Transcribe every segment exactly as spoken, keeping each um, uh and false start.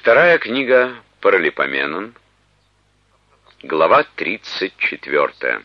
Вторая книга Паралипоменон, глава тридцать четвёртая.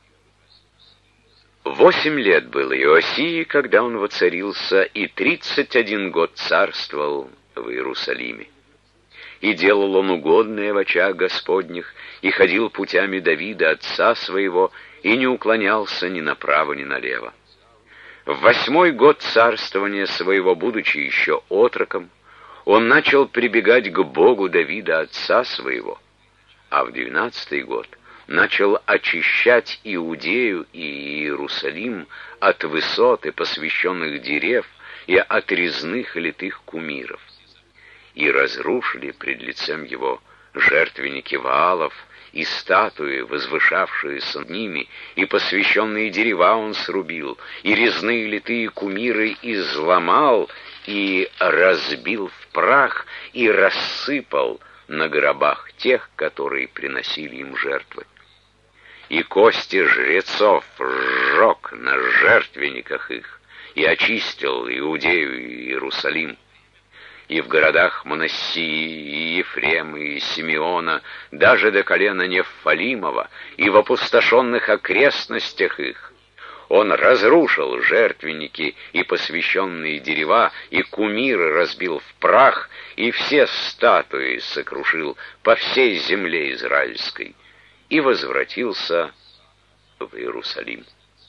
Восемь лет было Иосии, когда он воцарился, и тридцать один год царствовал в Иерусалиме. И делал он угодное в очах Господних, и ходил путями Давида, отца своего, и не уклонялся ни направо, ни налево. В восьмой год царствования своего, будучи еще отроком, он начал прибегать к Богу Давида, отца своего, а в двенадцатый год начал очищать Иудею и Иерусалим от высот и посвященных дерев и от резных литых кумиров. И разрушили пред лицем его жертвенники Ваалов и статуи, возвышавшиеся над ними, и посвященные дерева он срубил, и резные литые кумиры изломал, и разбил в прах, и рассыпал на гробах тех, которые приносили им жертвы. И кости жрецов сжег на жертвенниках их, и очистил Иудею и Иерусалим. И в городах Манассии, и Ефрема, и Симеона, даже до колена Нефалимова, и в опустошенных окрестностях их, он разрушил жертвенники и посвященные дерева, и кумиры разбил в прах, и все статуи сокрушил по всей земле израильской, и возвратился в Иерусалим.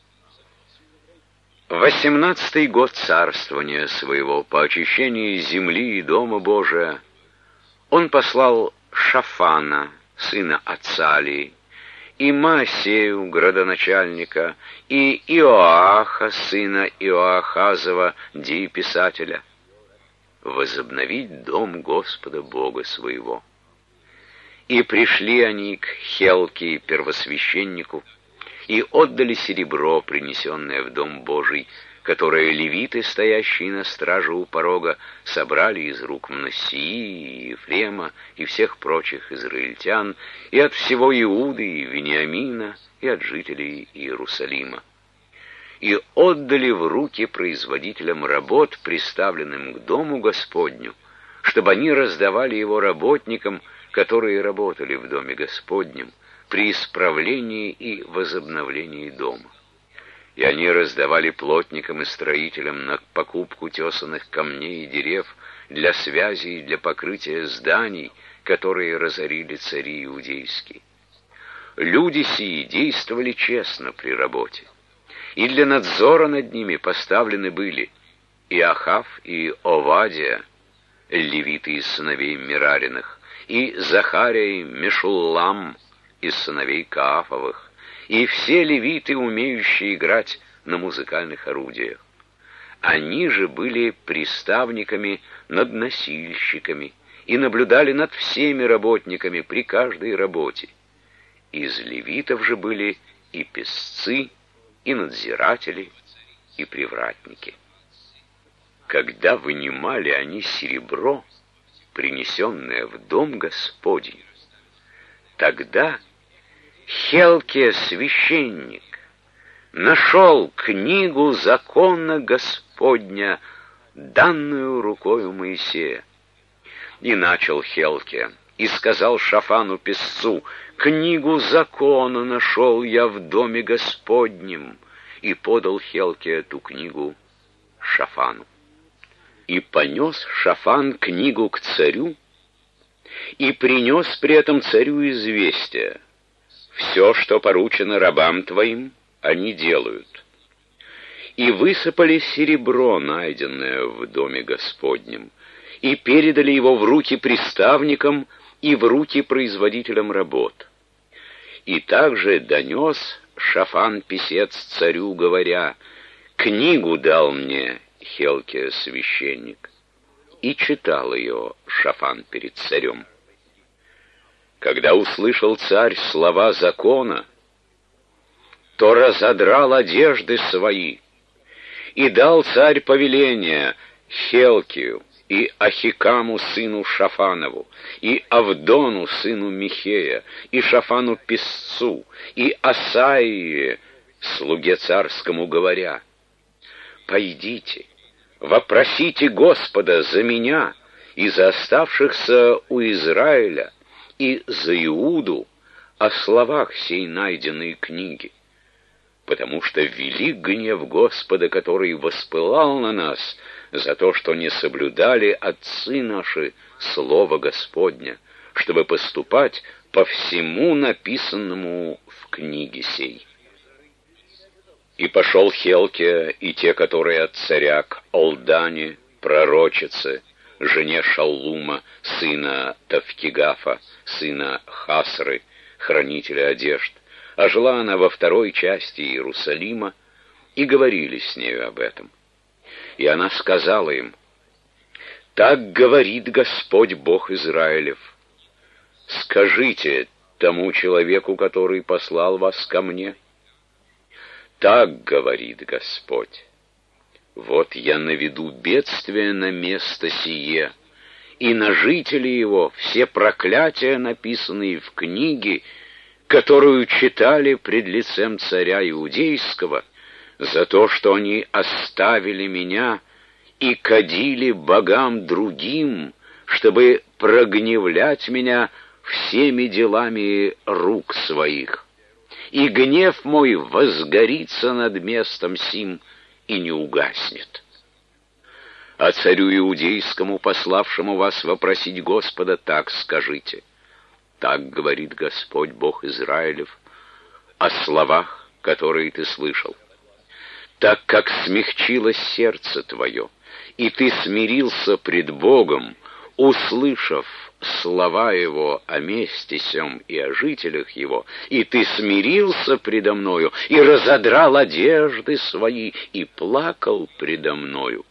Восемнадцатый год царствования своего, по очищении земли и дома Божия, он послал Шафана, сына Ацалии, и Маасею, градоначальника, и Иоаха, сына Иоахазова, дееписателя, возобновить дом Господа Бога своего. И пришли они к Хелке, первосвященнику, и отдали серебро, принесенное в дом Божий, которое левиты, стоящие на страже у порога, собрали из рук Манассии, и Ефрема, и всех прочих израильтян, и от всего Иуды, и Вениамина, и от жителей Иерусалима. И отдали в руки производителям работ, приставленным к дому Господню, чтобы они раздавали его работникам, которые работали в доме Господнем, при исправлении и возобновлении дома. И они раздавали плотникам и строителям на покупку тесанных камней и дерев для связи и для покрытия зданий, которые разорили цари иудейские. Люди сии действовали честно при работе, и для надзора над ними поставлены были Иохав и Овадия, левиты из сыновей Мерариных, и Захария и Мешуллам из сыновей Каафовых, и все левиты, умеющие играть на музыкальных орудиях. Они же были приставниками над носильщиками и наблюдали над всеми работниками при каждой работе. Из левитов же были и песцы, и надзиратели, и привратники. Когда вынимали они серебро, принесенное в дом Господень, тогда Хелкия, священник, нашел книгу закона Господня, данную рукою Моисея. И начал Хелкия, и сказал Шафану песцу: «Книгу закона нашел я в доме Господнем», и подал Хелкия эту книгу Шафану. И понес Шафан книгу к царю, и принес при этом царю известие: «Все, что поручено рабам твоим, они делают». И высыпали серебро, найденное в доме Господнем, и передали его в руки приставникам и в руки производителям работ. И также донес Шафан писец царю, говоря: «Книгу дал мне Хелкия священник». И читал ее Шафан перед царем. Когда услышал царь слова закона, то разодрал одежды свои, и дал царь повеление Хелкию и Ахикаму сыну Шафанову, и Авдону сыну Михея, и Шафану песцу, и Асаие, слуге царскому, говоря: «Пойдите, вопросите Господа за меня и за оставшихся у Израиля, и за Иуду о словах сей найденной книги, потому что велик гнев Господа, который воспылал на нас за то, что не соблюдали отцы наши слово Господня, чтобы поступать по всему написанному в книге сей. И пошел Хелкия и те, которые от царя, к Олдане, пророчице, жене Шаллума, сына Тавкигафа, сына Хасры, хранителя одежд, а жила она во второй части Иерусалима, и говорили с нею об этом. И она сказала им: «Так говорит Господь Бог Израилев: скажите тому человеку, который послал вас ко мне, так говорит Господь: вот я наведу бедствие на место сие, и на жителей его все проклятия, написанные в книге, которую читали пред лицем царя Иудейского, за то, что они оставили меня и кадили богам другим, чтобы прогневлять меня всеми делами рук своих. И гнев мой возгорится над местом сим и не угаснет. А царю Иудейскому, пославшему вас вопросить Господа, так скажите: так говорит Господь Бог Израилев о словах, которые ты слышал. Так как смягчилось сердце твое, и ты смирился пред Богом, услышав слова Его о месте сем и о жителях Его, и ты смирился предо мною, и разодрал одежды свои, и плакал предо мною,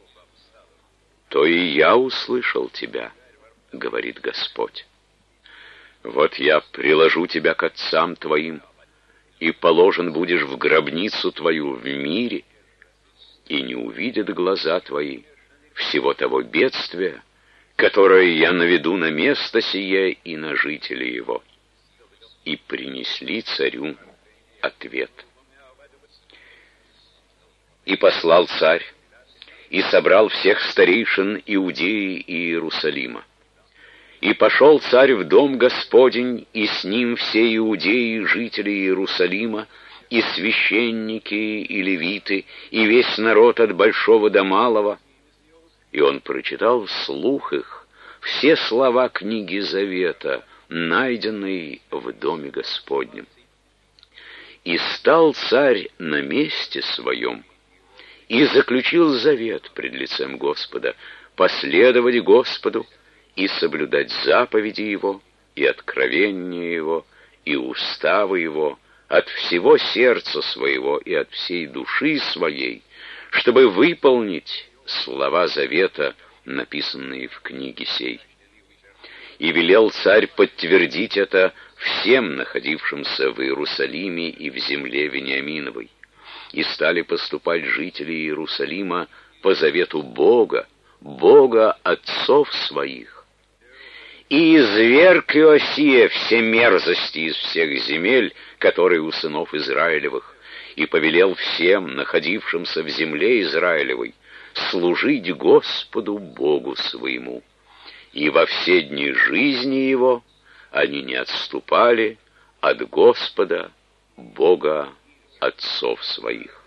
то и я услышал тебя, говорит Господь. Вот я приложу тебя к отцам твоим, и положен будешь в гробницу твою в мире, и не увидят глаза твои всего того бедствия, которое я наведу на место сие и на жителей его». И принесли царю ответ. И послал царь, и собрал всех старейшин Иудеи и Иерусалима. И пошел царь в дом Господень, и с ним все иудеи, жители Иерусалима, и священники, и левиты, и весь народ от большого до малого. И он прочитал вслух их все слова книги Завета, найденной в доме Господнем. И стал царь на месте своем, и заключил завет пред лицем Господа, последовать Господу, и соблюдать заповеди Его, и откровения Его, и уставы Его, от всего сердца своего и от всей души своей, чтобы выполнить слова завета, написанные в книге сей. И велел царь подтвердить это всем находившимся в Иерусалиме и в земле Вениаминовой. И стали поступать жители Иерусалима по завету Бога, Бога отцов своих. И изверг Иосия все мерзости из всех земель, которые у сынов Израилевых, и повелел всем, находившимся в земле Израилевой, служить Господу Богу своему. И во все дни жизни его они не отступали от Господа, Бога отцов своих.